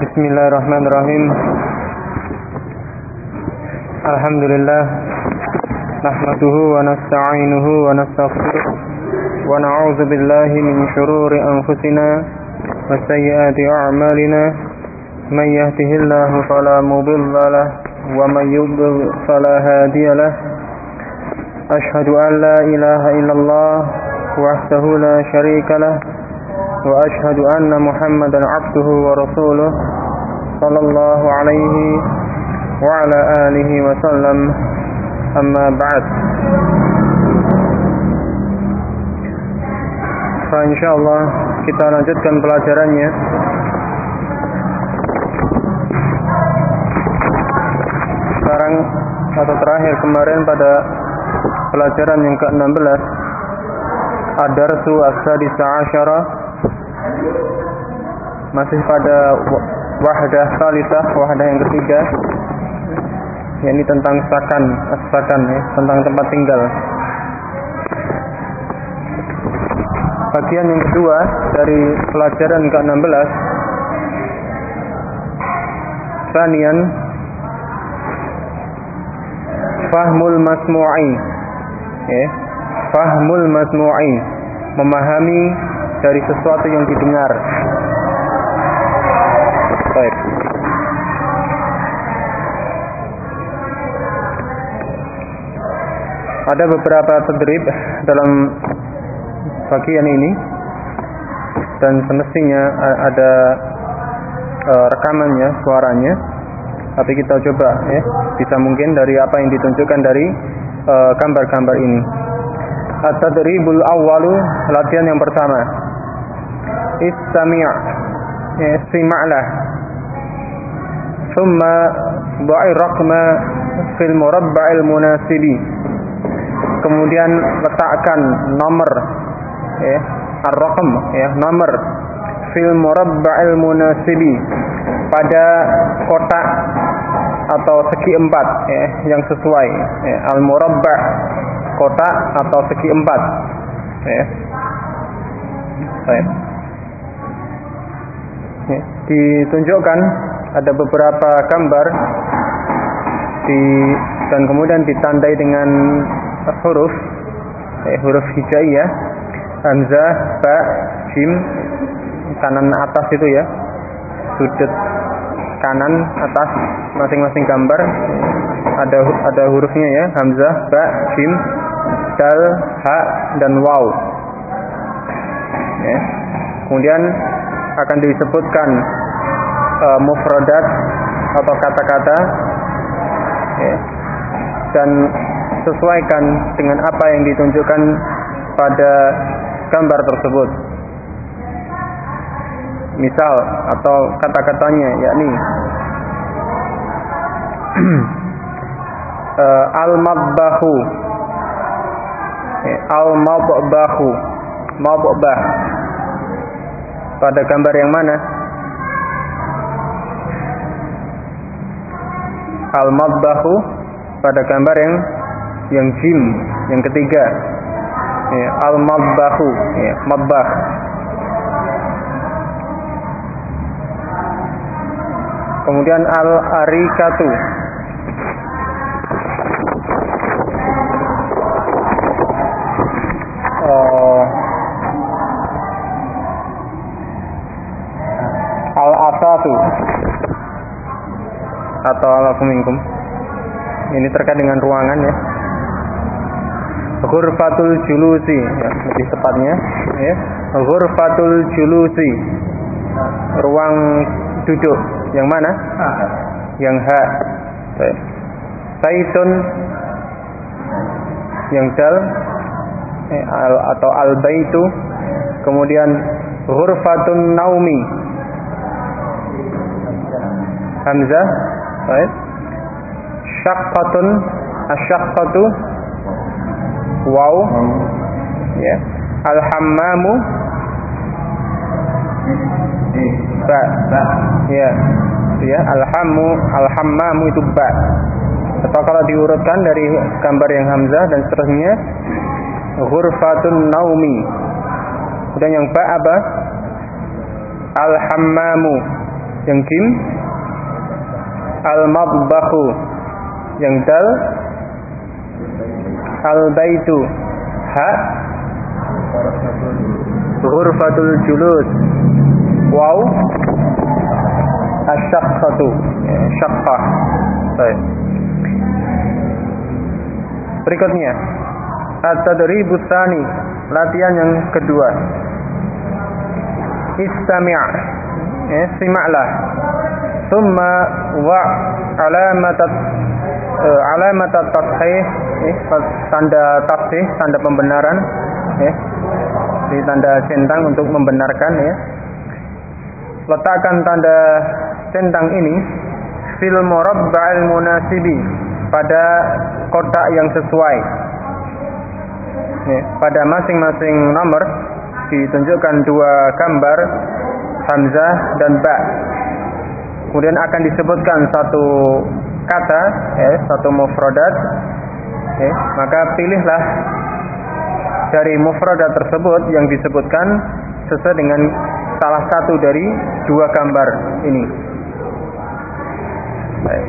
Bismillahirrahmanirrahim. Alhamdulillah nahmaduhu wa nasta'inuhu wa nastaghfiruh wa na'udzu billahi min shururi anfusina wa sayyiati a'malina. Man yahdihillahu fala mudilla lahu wa man yudlil fala hadiya lahu. Ashhadu an la ilaha illallah wahdahu la syarika lahu wa ashhadu anna Muhammadan 'abduhu wa rasuluh sallallahu alaihi wa ala alihi wa sallam. Amma ba'd. Insyaallah kita lanjutkan pelajarannya. Sekarang atau terakhir kemarin pada pelajaran yang ke-16, Ad-Darsu As-Sadisa Asyara, masih pada wahdah salisah, wahdah yang ketiga, yakni tentang sakan, as-sakan, ya, tentang tempat tinggal. Bagian yang kedua dari pelajaran ke-16, Tsaniyan, Fahmul Masmu'i, ya, Fahmul Masmu'i, memahami dari sesuatu yang didengar. Baik. Ada beberapa tadrib dalam bagian ini dan semestinya ada rekamannya, suaranya. Tapi kita coba, ya, bisa mungkin dari apa yang ditunjukkan dari gambar-gambar ini. At-tadribul awwalu, latihan yang pertama. Istami', istima'lah. Thumma dha'i raqma fil murabba'il munasibi. Kemudian letakkan nomor, ya, ar-raqam, ya, nomor fil murabba'il munasibi, pada kotak atau segi empat, ya, yang sesuai, ya, al-murabba', kotak atau segi empat, ya. Baik. Ya, ditunjukkan ada beberapa gambar dan kemudian ditandai dengan huruf, huruf hijaiyah, hamzah, ba, jim, kanan atas itu, ya, sudut kanan atas masing-masing gambar ada hurufnya, ya, hamzah, ba, jim, dal, ha, dan waw, ya. Kemudian akan disebutkan mufradat atau kata-kata, ya, dan sesuaikan dengan apa yang ditunjukkan pada gambar tersebut. Misal atau kata-katanya, yakni al-madbahu, al-madbahu, madbah. Pada gambar yang mana? Al-madbahu pada gambar yang jim, yang ketiga, ya, al-madbahu, ya, madbah. Kemudian al-arikatu, al-asatu atau al-afuminkum. Ini terkait dengan ruangan, ya. Ghurfatul julusi, ya, lebih tepatnya, ya, ghurfatul julusi, ruang duduk. Yang mana? Yang ha. Baitun, yang dal, atau al-baitu. Kemudian ghurfatun naumi, hamzah, baik. Syaqqatun, asyaqqatu, waw, ya. Al-hammamu, ba, ya, ya. Al-hammamu itu ba. Atau kalau diurutkan dari gambar yang hamzah dan seterusnya, ghurfatun naumi. Dan yang ba apa? Al-hammamu, Yang jim al-matbakhu. Yang dal al-baitu. Ha ghurfatul julus. Waw asyaqqatu. Syaqqah. Baik. Berikutnya at-tadribus tsani, latihan yang kedua. Istami', simaklah. Thumma wa alamat tashih, tanda tashih, tanda pembenaran, di tanda centang untuk membenarkan, letakkan tanda centang ini fil murabba'il munasibi, pada kotak yang sesuai. Pada masing-masing nomor ditunjukkan dua gambar hamzah dan ba. Kemudian akan disebutkan satu kata, satu mufradat. Maka pilihlah dari mufradat tersebut yang disebutkan sesuai dengan salah satu dari dua gambar ini. Baik.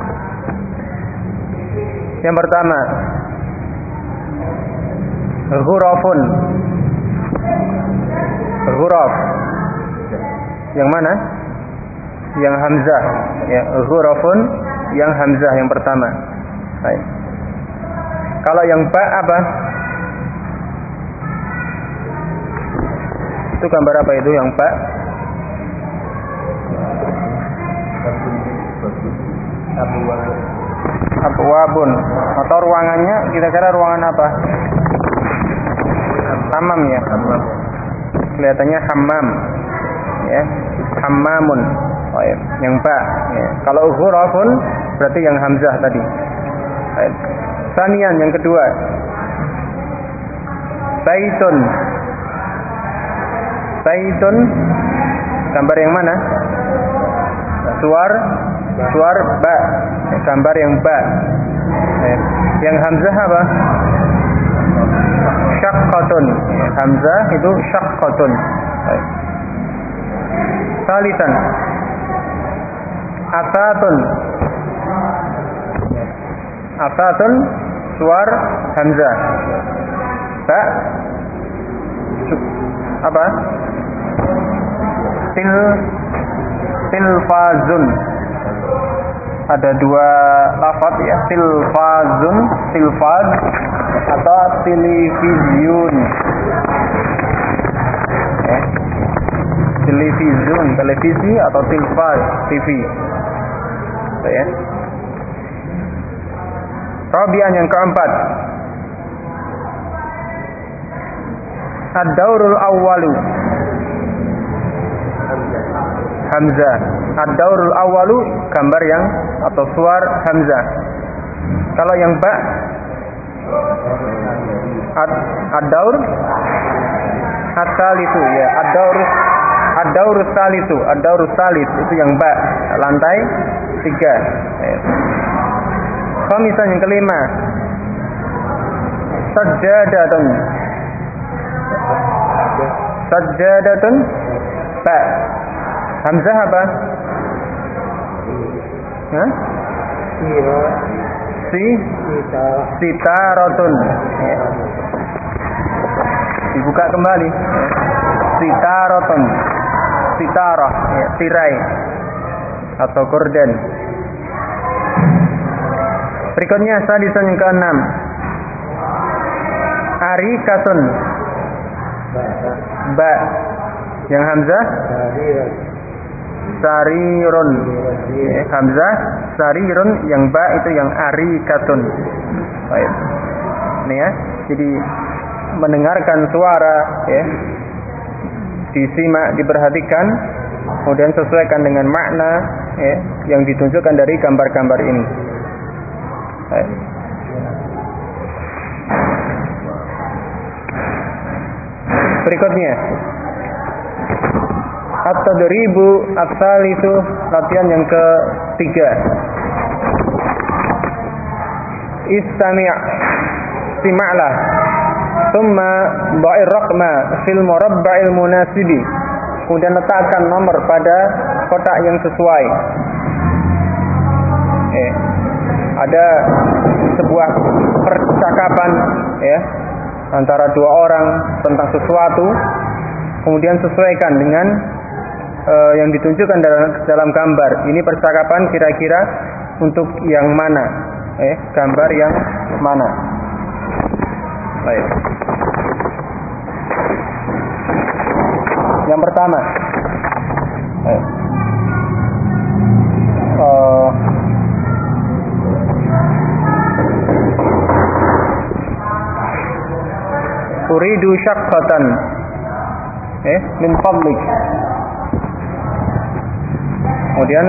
Yang pertama, ghurafun. Ghuraf. Yang mana? Yang hamzah. Ya, ghurafun yang hamzah yang pertama. Baik. Kalau yang ba apa? Itu gambar apa itu yang ba? Abwabun. Atau ruangannya kira-kira ruangan apa? Hammam ya. Kelihatannya hammam. Ya, hammamun. Oh, ya. Yang ba. Ya. Kalau ghurafun berarti yang hamzah tadi. Baik. Sanian yang kedua. Baitun. Baitun gambar yang mana? Suar ba. Gambar yang ba. Yang hamzah apa? Syaqqatun. Hamzah itu syaqqatun. Salisan. Asatun. Asatun suar hamzah. Ba apa? Tilfazun. Ada dua lafaz ya, tilfazun, tilfaz atau television. Television, televisi atau tilfaz, TV. Ya. Rabi'an yang keempat. Ad-daurul awwalu. Hamzah. Ad-daurul awwalu gambar yang atau suar hamzah. Kalau yang ba ad-daur as-salisu ya, ad-daurus salisu, ad-daurus salis itu yang ba, lantai 3. Khamisan yang kelima. Sajjadatun. Sajjadatun ba. Hamzah apa? Hah? Sitaratun. Dibuka kembali. Sitaratun. Sitarah, tirai atau gorden. Berikutnya sadisan yang ke-6. Arikatun. Ba. Yang hamzah sarirun. Hamzah sarirun, yang ba itu yang arikatun. Baik. Ini ya. Jadi mendengarkan suara ya. Disimak, diperhatikan, kemudian sesuaikan dengan makna ya, yang ditunjukkan dari gambar-gambar ini. Baik. Berikutnya at-tadribu ats-tsalitsu, latihan yang ketiga. Istami', simaklah. Tsumma dha'ir raqma fil murabba'il munasibi. Kemudian letakkan nomor pada kotak yang sesuai. Ada sebuah percakapan antara dua orang tentang sesuatu, kemudian sesuaikan dengan yang ditunjukkan dalam gambar. Ini percakapan kira-kira untuk yang mana? Gambar yang mana? Baik. Yang pertama, uridu syaqqatan min fadlik. Kemudian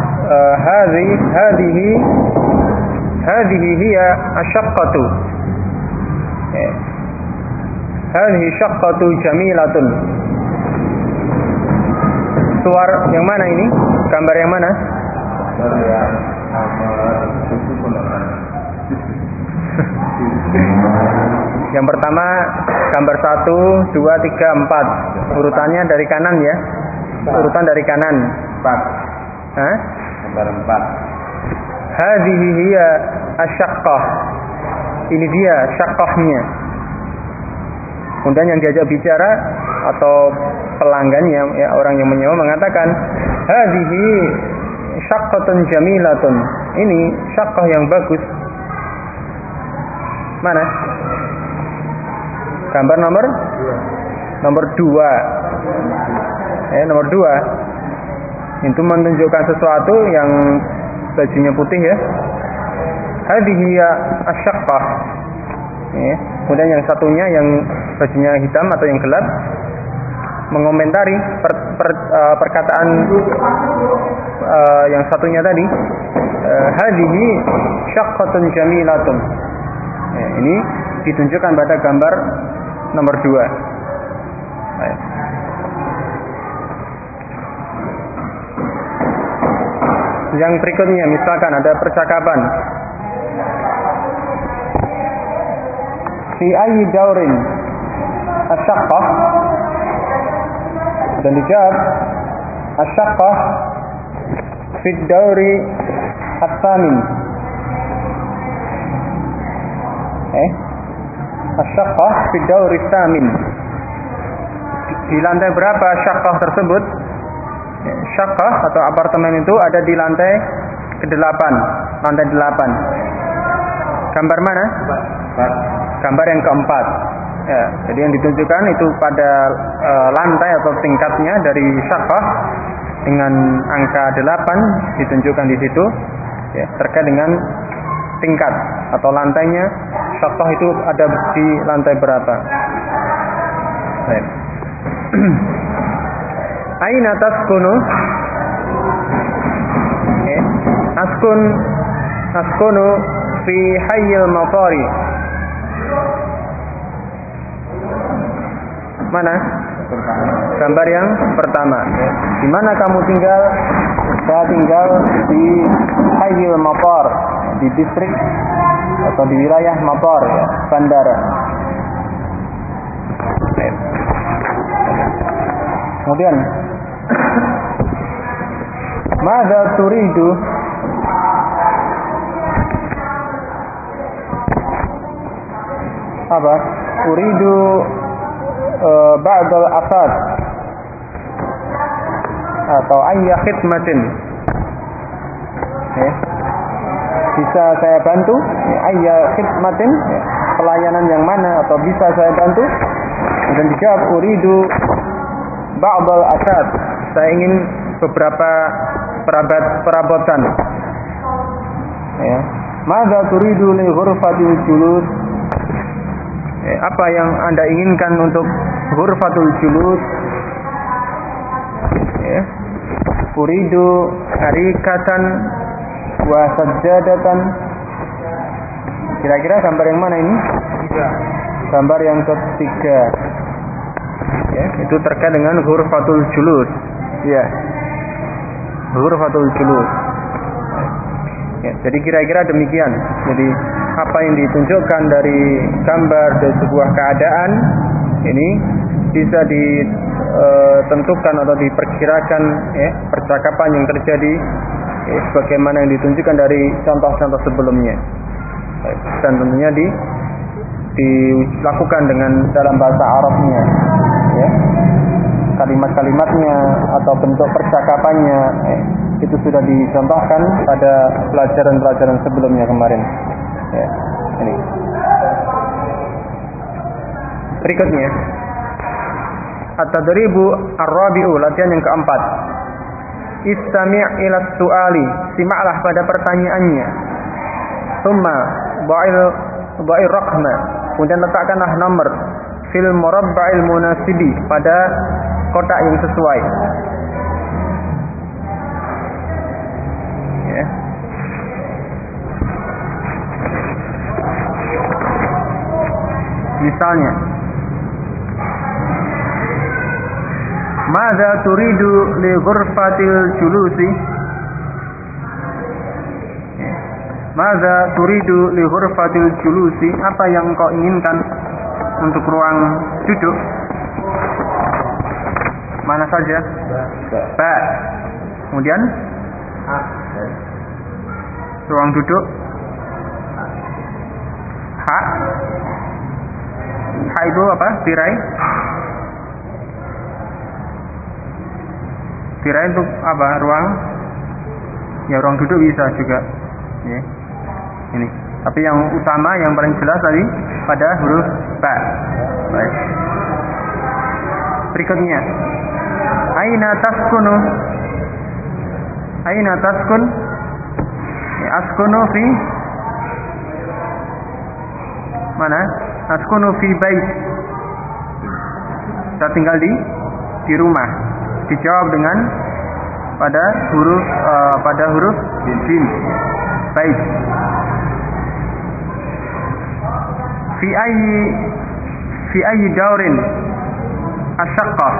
hadhihi hiya asyaqqatu. Hadhihi syaqqatu jamilatun. Suar yang mana ini? Gambar yang mana? Yang pertama gambar 1, 2, 3, 4. Urutannya dari kanan ya. Urutan dari kanan. 4. Gambar 4. Hadhihi hiya asyaqqah. Ini dia syaqqahnya. Kemudian yang diajak bicara atau pelanggannya, orang yang menyewa mengatakan, hadhihi syaqqatun jamilatun. Ini syaqqah yang bagus. Mana? Gambar nomor 2. Nomor 2. Itu menunjukkan sesuatu yang bajunya putih ya. Hadhihi asyaqqah. Kemudian yang satunya yang bajunya hitam atau yang gelap mengomentari perkataan yang satunya tadi. Hadhihi syaqqatun jamilatun. Ini ditunjukkan pada gambar nomor 2. Baik. Yang berikutnya misalkan ada percakapan. Fi ayyi daurin asyaqqah, dan dijawab asyaqqah fi dauri at-thamin. Asyaqqah fi dauri at-thamin. Di lantai berapa syaqqah tersebut? Syaqqah atau apartemen itu ada di lantai ke-8, lantai 8. Gambar mana? Gambar yang keempat. Ya, jadi yang ditunjukkan itu pada lantai atau tingkatnya dari syaqqah dengan angka 8 ditunjukkan di situ. Ya, terkait dengan tingkat atau lantainya syaqqah itu ada di lantai berapa. Baik. Aina taskunu? Askunu fi hayyil matari. Mana? Gambar yang pertama. Di mana kamu tinggal? Saya tinggal di hayyil matar, di distrik atau di wilayah matar, ya, bandara. Kemudian madza turidu? Apa? Uridu ba'dal asad atau ayya khidmatin. Bisa saya bantu? Ayya khidmatin, pelayanan yang mana atau bisa saya bantu? Dan dijawab uridu ba'dal asad. Saya ingin beberapa perabotan. Madza turidu li ghurfatil julus? Apa yang Anda inginkan untuk ghurfatul julus? Uridu arikatan wa sajjadatan. Kira-kira gambar yang mana ini? Gambar yang ketiga. Itu terkait dengan ghurfatul julus. Ya. Ghurfatul julus. Jadi kira-kira demikian. Jadi apa yang ditunjukkan dari gambar dari sebuah keadaan ini bisa ditentukan atau diperkirakan percakapan yang terjadi sebagaimana yang ditunjukkan dari contoh-contoh sebelumnya. Dan tentunya dilakukan dengan dalam bahasa Arabnya, ya. Kalimat-kalimatnya atau bentuk percakapannya itu sudah dicontohkan pada pelajaran-pelajaran sebelumnya kemarin. Ya, ini. Berikutnya, at-tadribu ar-rabi'u, latihan yang keempat. Istami' ila su'ali, simaklah pada pertanyaannya. Tsumma dha'il raqma, kemudian letakkanlah nomor fil murabba'il munasibi, pada kotak yang sesuai. Ya. Misalnya, madza turidu li ghurfatil julusi? Madza turidu li ghurfatil julusi? Apa yang engkau inginkan untuk ruang duduk? Mana saja? Ba. Kemudian ruang duduk. Ha. Ha itu apa? Tirai. Tirai untuk apa? Ruang. Ya, ruang duduk bisa juga. Ya. Ini. Tapi yang utama, yang paling jelas tadi pada huruf ba. Baik. Berikutnya, aina taskunu? Aina taskun? Ya, askunu fi mana? Askunu fi bait. Saya tinggal di rumah. Dijawab dengan pada huruf jim. Bait. Fi ayyi daurin asyaqqah?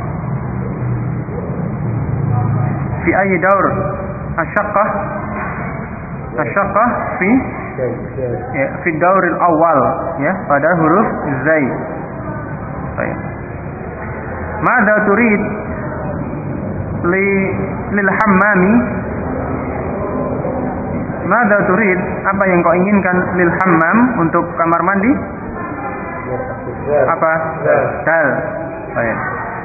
Fi ayyi daur asyaqqah? Asyaqqah fi dauril awal, ya, pada huruf zai. Baik. Madza turid lil hammami? Madza turid, apa yang kau inginkan lil hammam, untuk kamar mandi? Apa? Dal. Baik.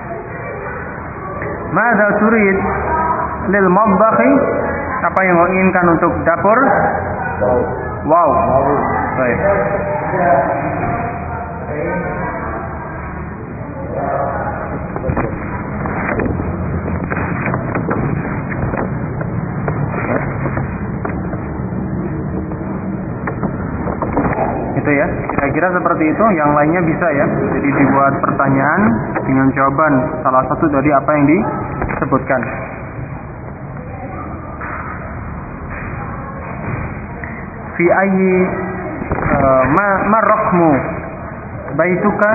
Madza turid lil matbakhi? Apa yang kau inginkan untuk dapur? Wow. Baik. Itu ya, kira-kira seperti itu. Yang lainnya bisa ya, jadi dibuat pertanyaan dengan jawaban salah satu dari apa yang disebutkan. Fi ayyi ma raqmu baituka?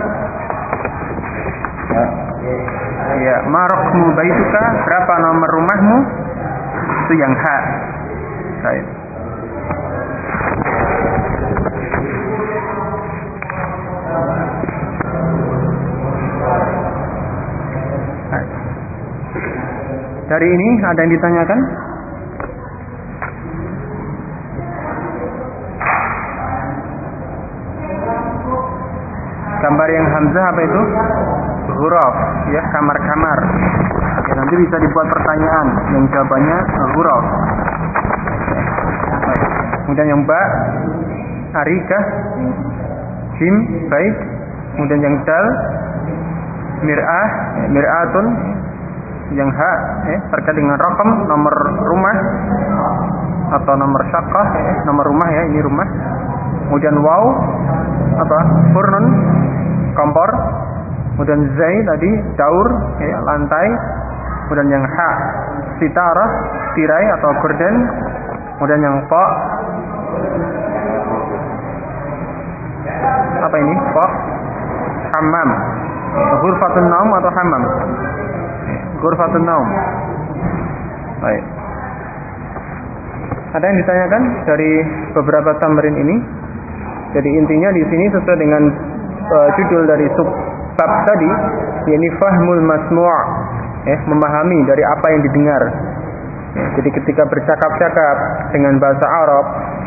Ya, ma raqmu baituka, berapa nomor rumahmu? Itu yang ha. Baik. Dari ini ada yang ditanyakan? Gambar yang hamzah apa itu? Ghuraf, ya, kamar-kamar. Ya, nanti bisa dibuat pertanyaan yang jawabannya ghuraf. Baik. Kemudian yang ba, arikah, jim, baik. Kemudian yang dal, mir'ah, mir'atun. Yang ha, terkait dengan rakam, nomor rumah atau nomor syaqqah, nomor rumah, ya, ini rumah. Kemudian waw, apa? Furnun, kompor. Kemudian zai tadi daur, ya, lantai. Kemudian yang ha, sitarah, tirai atau gorden. Kemudian yang fa, apa ini? Fa, hammam. Ghurfatun naum atau hammam? Ghurfatun naum. Baik. Ada yang ditanyakan dari beberapa tamrin ini? Jadi intinya di sini sesuai dengan judul dari subbab tadi, yakni fahmul masmu', memahami dari apa yang didengar. Jadi ketika bercakap-cakap dengan bahasa Arab,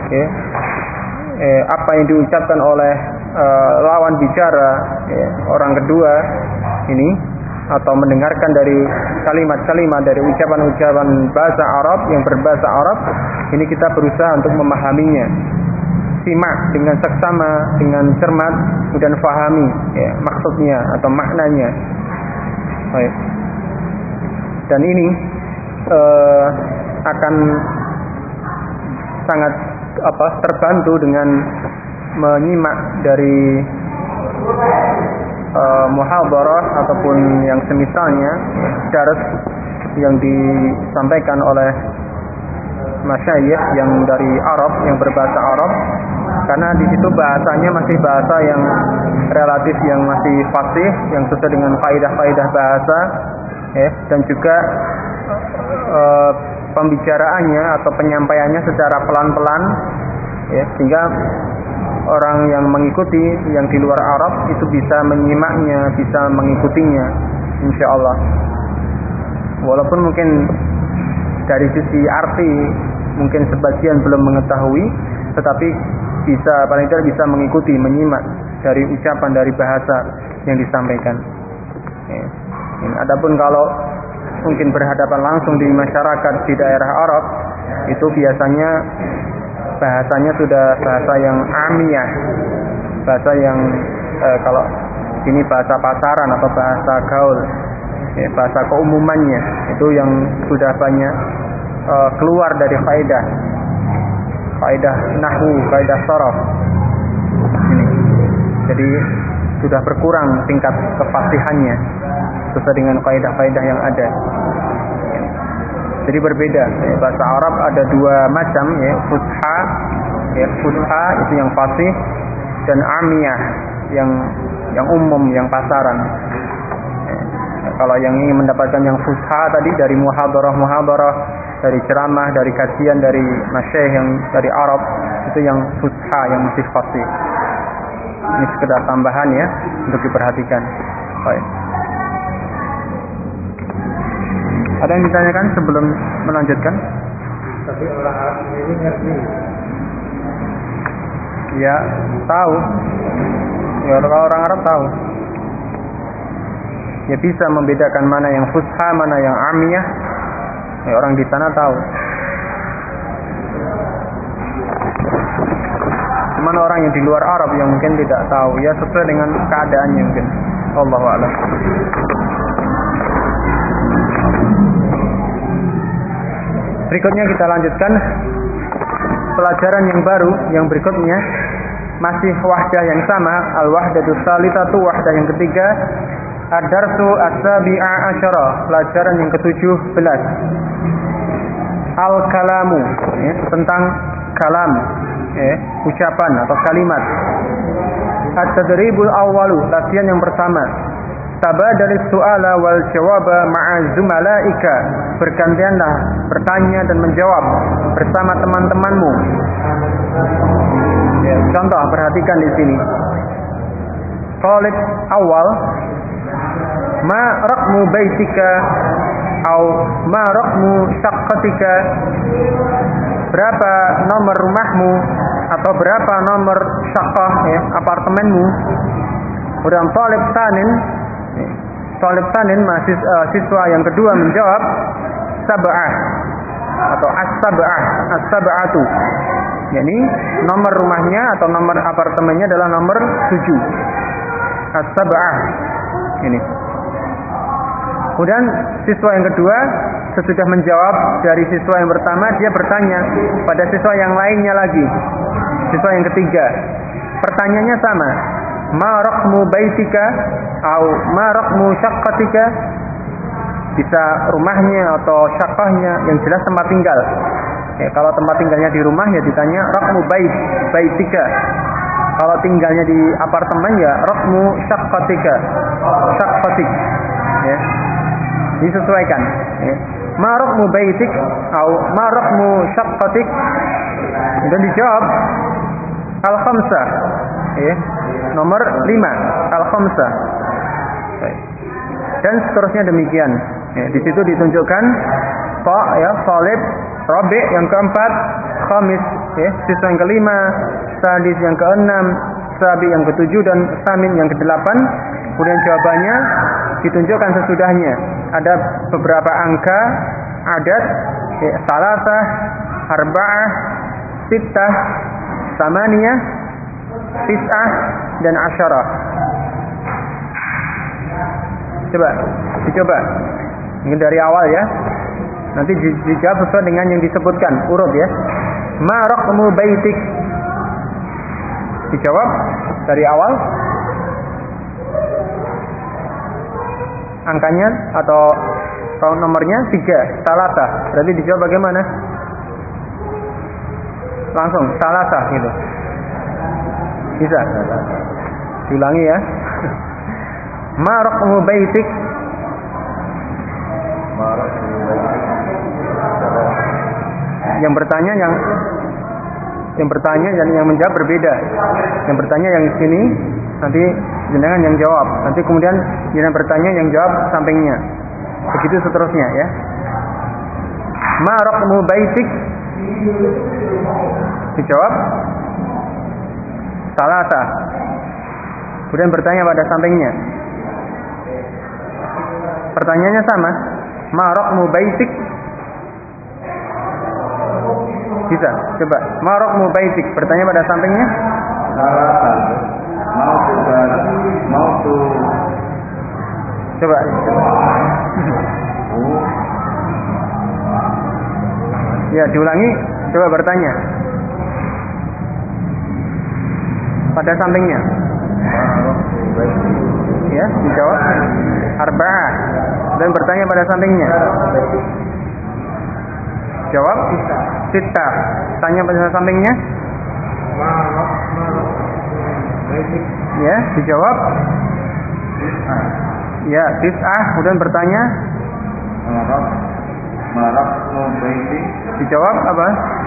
apa yang diucapkan oleh lawan bicara, orang kedua ini, atau mendengarkan dari kalimat-kalimat dari ucapan-ucapan bahasa Arab yang berbahasa Arab, ini kita berusaha untuk memahaminya. Simak dengan seksama, dengan cermat, dan fahami maksudnya atau maknanya. Baik. Dan ini akan sangat terbantu dengan menyimak dari muhadharah ataupun yang semisalnya dars yang disampaikan oleh masyayikh yang dari Arab, yang berbahasa Arab, karena di situ bahasanya masih bahasa yang relatif, yang masih fasih, yang sesuai dengan kaidah-kaidah bahasa, dan juga pembicaraannya atau penyampaiannya secara pelan-pelan, sehingga orang yang mengikuti yang di luar Arab itu bisa menyimaknya, bisa mengikutinya, insyaallah. Walaupun mungkin dari sisi arti mungkin sebagian belum mengetahui, tetapi bisa, paling tidak bisa mengikuti, menyimak dari ucapan, dari bahasa yang disampaikan. Adapun kalau mungkin berhadapan langsung di masyarakat di daerah Arab, itu biasanya bahasanya sudah bahasa yang amiyah, bahasa yang kalau ini bahasa pasaran atau bahasa gaul, bahasa keumumannya, itu yang sudah banyak keluar dari kaidah nahwu, kaidah sharaf ini. Jadi sudah berkurang tingkat kefasihannya sesuai dengan kaidah-kaidah yang ada. Jadi berbeda. Bahasa Arab ada dua macam, fusha, fusha itu yang fasih, dan amiyah yang umum, yang pasaran. Kalau yang ingin mendapatkan yang fusha tadi dari muhadharah, dari ceramah, dari kajian dari masyayikh yang dari Arab, itu yang fusha, yang masih fasih. Ini sekedar tambahan ya untuk diperhatikan. Baik. Ada yang ditanyakan sebelum melanjutkan? Tapi orang Arab ini ngerti. Ya, tahu. Ya, kalau orang Arab tahu. Ya bisa membedakan mana yang fusha, mana yang amiyah. Ya, orang di sana tahu. Cuman orang yang di luar Arab yang mungkin tidak tahu, ya sesuai dengan keadaannya mungkin. Wallahu a'lam. Berikutnya kita lanjutkan pelajaran yang baru, yang berikutnya masih wahdah yang sama, al-wahdatus tsalitsatu, wahdah yang ketiga, ad-darsu as-sabi'a asyara, pelajaran yang ke-17, al-kalamu, tentang kalam, ucapan atau kalimat. At-tadribul awwalu, latihan yang pertama. Tabadalis su'ala wal jawaba ma'a zumalaika, bergantianlah bertanya dan menjawab bersama teman-temanmu. Ya, contoh, perhatikan di sini. Talib awal, ma raqmu baitika atau ma raqmu syaqqatika, berapa nomor rumahmu atau berapa nomor syaqqah, apartemenmu. Kemudian talib tanin siswa yang kedua menjawab sab'ah atau as-sab'atu, yakni nomor rumahnya atau nomor apartemennya adalah nomor 7, as-sab'ah ini. Kemudian siswa yang kedua sesudah menjawab dari siswa yang pertama, dia bertanya pada siswa yang lainnya lagi, siswa yang ketiga, pertanyaannya sama, ma raqmu baitika atau ma raqmu syaqqatika, bisa rumahnya atau syaqqahnya, yang jelas tempat tinggal. Ya, kalau tempat tinggalnya di rumah ya ditanya raqmu baitika. Kalau tinggalnya di apartemen ya raqmu syaqqatika, syaqqatik. Ya. Disesuaikan. Ya. Ma raqmu baitik atau ma raqmu syaqqatik. Dan dijawab al-khamsah. Ya. Nomor 5, al-khamsah. dan seterusnya demikian. Ya, di situ ditunjukkan ta ya, salib, rabi yang keempat, khamis ya, sisa yang kelima, sadis yang keenam, sabi yang ketujuh, dan samin yang kedelapan. Kemudian jawabannya ditunjukkan sesudahnya. Ada beberapa angka adat ya, salasah, arba'ah, sittah, samaniyah, tis'ah, dan asyarah. Dicoba. Ini dari awal ya. Nanti dijawab sesuai dengan yang disebutkan, urut ya. Ma raqmu baitik. Dijawab dari awal. Angkanya atau nomornya 3, salasah. Berarti dijawab bagaimana? Langsung salasah gitu. Bisa. Diulangi ya. Ma raqmu baitik. Yang bertanya dan yang menjawab berbeda. Yang bertanya yang di sini, nanti jenengan yang jawab. Nanti kemudian jenengan bertanya, yang jawab sampingnya. Begitu seterusnya ya. Ma raqmu baitik. Dijawab salasah. Kemudian bertanya pada sampingnya. Pertanyaannya sama. Ma raqmu baitik. Bisa, coba. Ma raqmu baitik. Bertanya pada sampingnya. Mautu. Coba. Ya, diulangi. Coba bertanya pada sampingnya. Ya, dijawab arba'ah. Dan bertanya pada sampingnya. Jawab sittah. Tanya pada sampingnya. Ya, dijawab. Ya, tis'ah. Kemudian bertanya. Dijawab apa?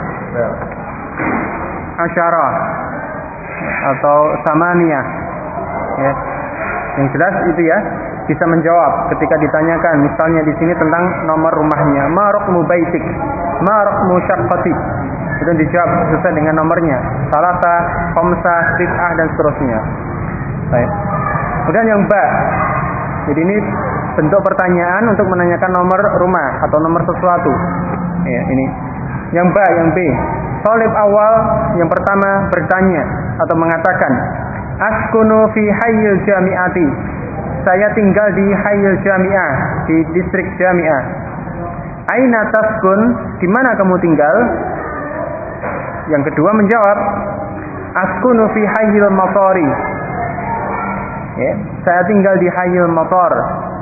Asyarah atau samaniyah. Ya. Yang jelas itu ya, bisa menjawab ketika ditanyakan. Misalnya di sini tentang nomor rumahnya. Ma raqmu baitik. Ma raqmu syaqqatik. Itu dijawab sesuai dengan nomornya. Salasah, khamsah, tis'ah, dan seterusnya. Baik. Kemudian yang ba. Jadi ini bentuk pertanyaan untuk menanyakan nomor rumah atau nomor sesuatu. Ya, ini. Yang ba, yang B. Thalib awal yang pertama bertanya atau mengatakan, askunu fi hayyil jami'ati. Saya tinggal di hayyil jami'ah, di distrik jami'ah. Aina taskun? Di mana kamu tinggal? Yang kedua menjawab, askunu fi hayyil matari. Ya, saya tinggal di hayyil matar.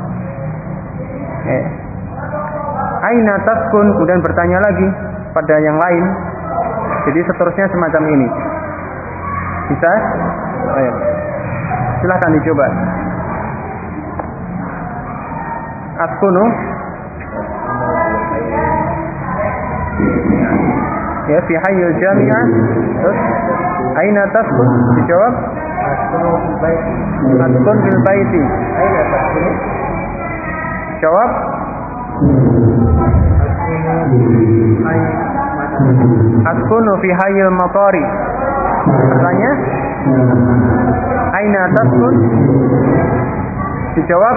Ya. Aina taskun? Kemudian bertanya lagi pada yang lain. Jadi seterusnya semacam ini. Bisa? Ayo. Silahkan dicoba. Askunu. Ya, fi hayyil jami'ah. Terus aina taskun? Dijawab. Askun fil baiti. Aina taskun? Jawab. Askunu fi hayyil matari. Bertanya, aina taskun? Dijawab.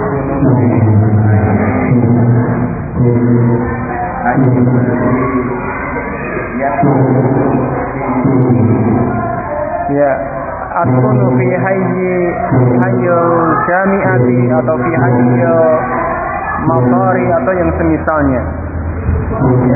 Ya, askunu fi hayyil jami'ati atau fi hayyil matari atau yang semisalnya. Ya.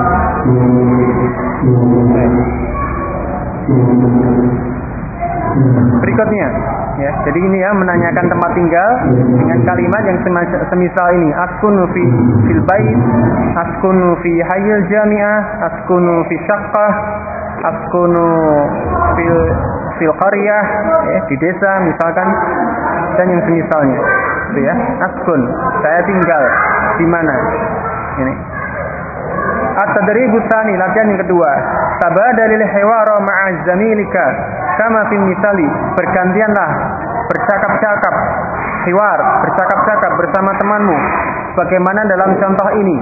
Berikutnya ya, jadi ini ya, menanyakan tempat tinggal dengan kalimat yang semisal ini. Askunu fil bait, askunu fi hayyil jami'ah, askunu fi syaqqah, askunu fil qaryah, ya, di desa misalkan, dan yang semisalnya. Itu ya, askun, saya tinggal di mana. Ini. At-tadribu tsani, latihan yang kedua. Tabadalil hiwara ma'a zamilika kama fil misali. Bergantianlah bercakap-cakap hiwar, bercakap-cakap bersama temanmu. Bagaimana dalam contoh ini?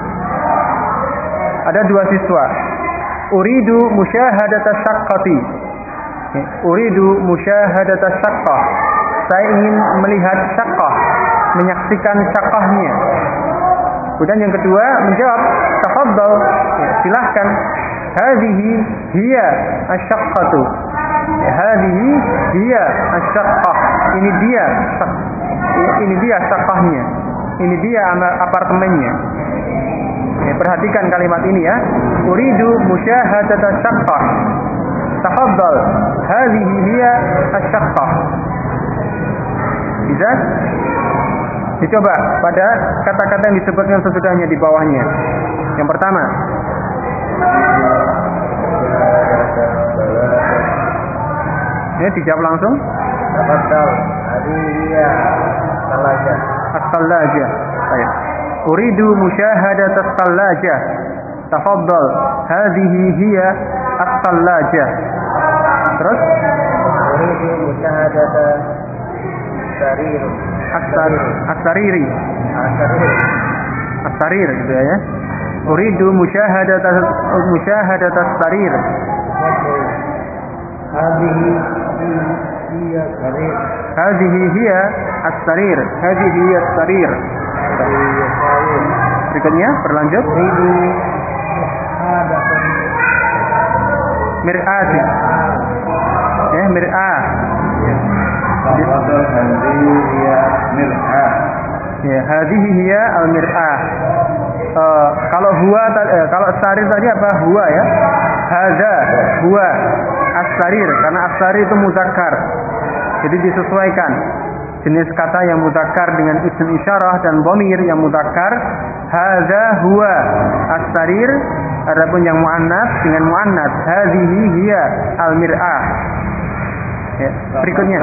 Ada dua siswa. Uridu musyahadata syaqqati. Uridu musyahadata syaqqah. Saya ingin melihat syaqqah, menyaksikan syaqqahnya. Kemudian yang kedua menjawab, tafadhal, silahkan. Hadhihi hiya asyaqqatu. Hadhihi hiya asyaqqah. Ini dia syaqqahnya. Ini dia apartemennya. Perhatikan kalimat ini ya. Uridu musyahadata syaqqah. Tafadhal. Hadhihi hiya asyaqqah. Bisa? Dicoba pada kata-kata yang disebutkan sesudahnya di bawahnya. Yang pertama, ini dijawab langsung. Tafadhal. Hadhihi hiya as-salajah. As-salajah. Baik. Uridu musyahadat as-salajah. Tafadhal. Hadhihi hiya as-salajah. Terus? Uridu musyahadat as-sarir. As-sariri. As-sarir gitu ya. Uridu musyahadat as-sarir. Hadhihi hiya sarir. Hadhihi hiya as-sarir. Hadhihi hiya as-sarir. Berikutnya berlanjut. Uridu musyahadatan mir'ati. Mir'ah. Tafadhal hadhihi hiya mir'ah. Ya, hadhihi hiya al-mir'ah. Kalau huwa kalau as-sarir tadi apa? Huwa ya. Hadza huwa as-sarir, karena as-sarir itu muzakkar. Jadi disesuaikan jenis kata yang muzakkar dengan isim isyarah dan dhamir yang muzakkar. Hadza huwa as-sarir. Adapun yang muannats dengan muannats, hadhihi hiya al-mir'ah. Ya, berikutnya.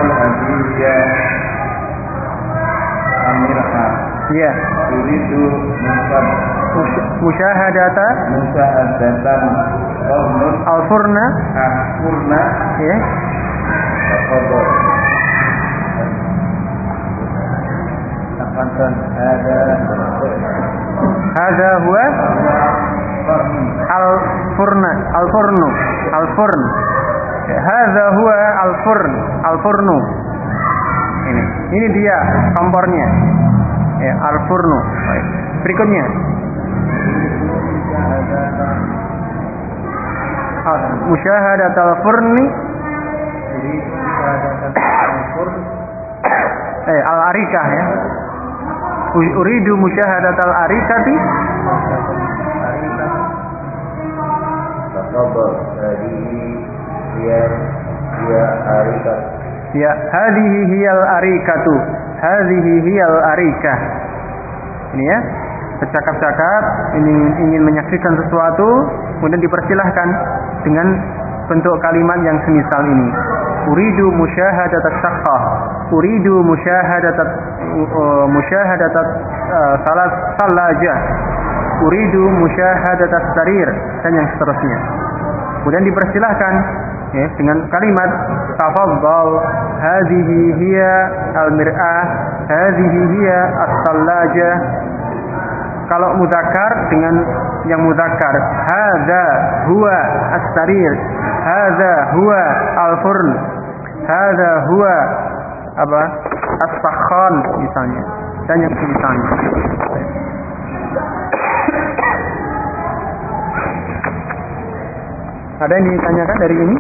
Ya. Uridu musyahadatan al-furna. Ya. Hadza huwa al-furnu. Hadza huwa al-furnu. Ini dia kompornya. Ya, al-furnu. Baik. Berikutnya. Musyahadat al-furni. Al-arikah ya. Uridu musyahadat al-arikati. Tafadhal hadhihi hiya arikat. Ya, hadhihi hiyal arikatu. Hadhihi hiyal arikah. Ini ya, bercakap-cakap ingin menyaksikan sesuatu, kemudian dipersilahkan dengan bentuk kalimat yang semisal ini. Uridu musyahadat as-syaqqah. Uridu musyahadat salajah. Uridu musyahadat as-sarir, dan yang seterusnya. Kemudian dipersilahkan ya, dengan kalimat tafadhal, hadhihi hiya al-mir'ah, hadhihi hiya as-salajah. Kalau muzakkar dengan yang muzakkar, hadza huwa as-sarir, hadza huwa al-furn, hadza huwa apa? As-sakhan misalnya, dan yang semisalnya. Ada yang ditanyakan dari ini?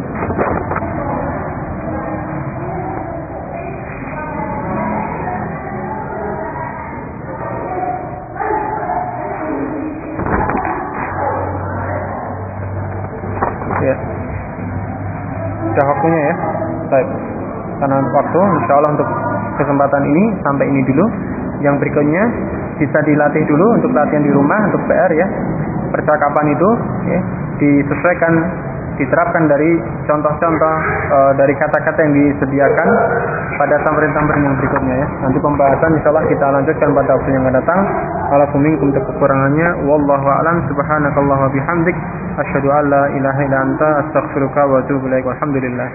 Ya. Sudah waktunya ya. Baik. Karena waktu, insyaallah untuk kesempatan ini sampai ini dulu. Yang berikutnya bisa dilatih dulu untuk latihan di rumah, untuk PR ya. Percakapan itu ya, disesuaikan, diterapkan dari contoh-contoh dari kata-kata yang disediakan pada tamrin-tamrin yang berikutnya ya. Nanti pembahasan insyaallah kita lanjutkan pada waktu yang akan datang. Walakum minkum kekurangannya, wallahu a'lam. Subhanakallah wa bihamdik, asyhadu an la ilaha illa anta, astaghfiruka wa atubu ilaik. Walhamdulillah.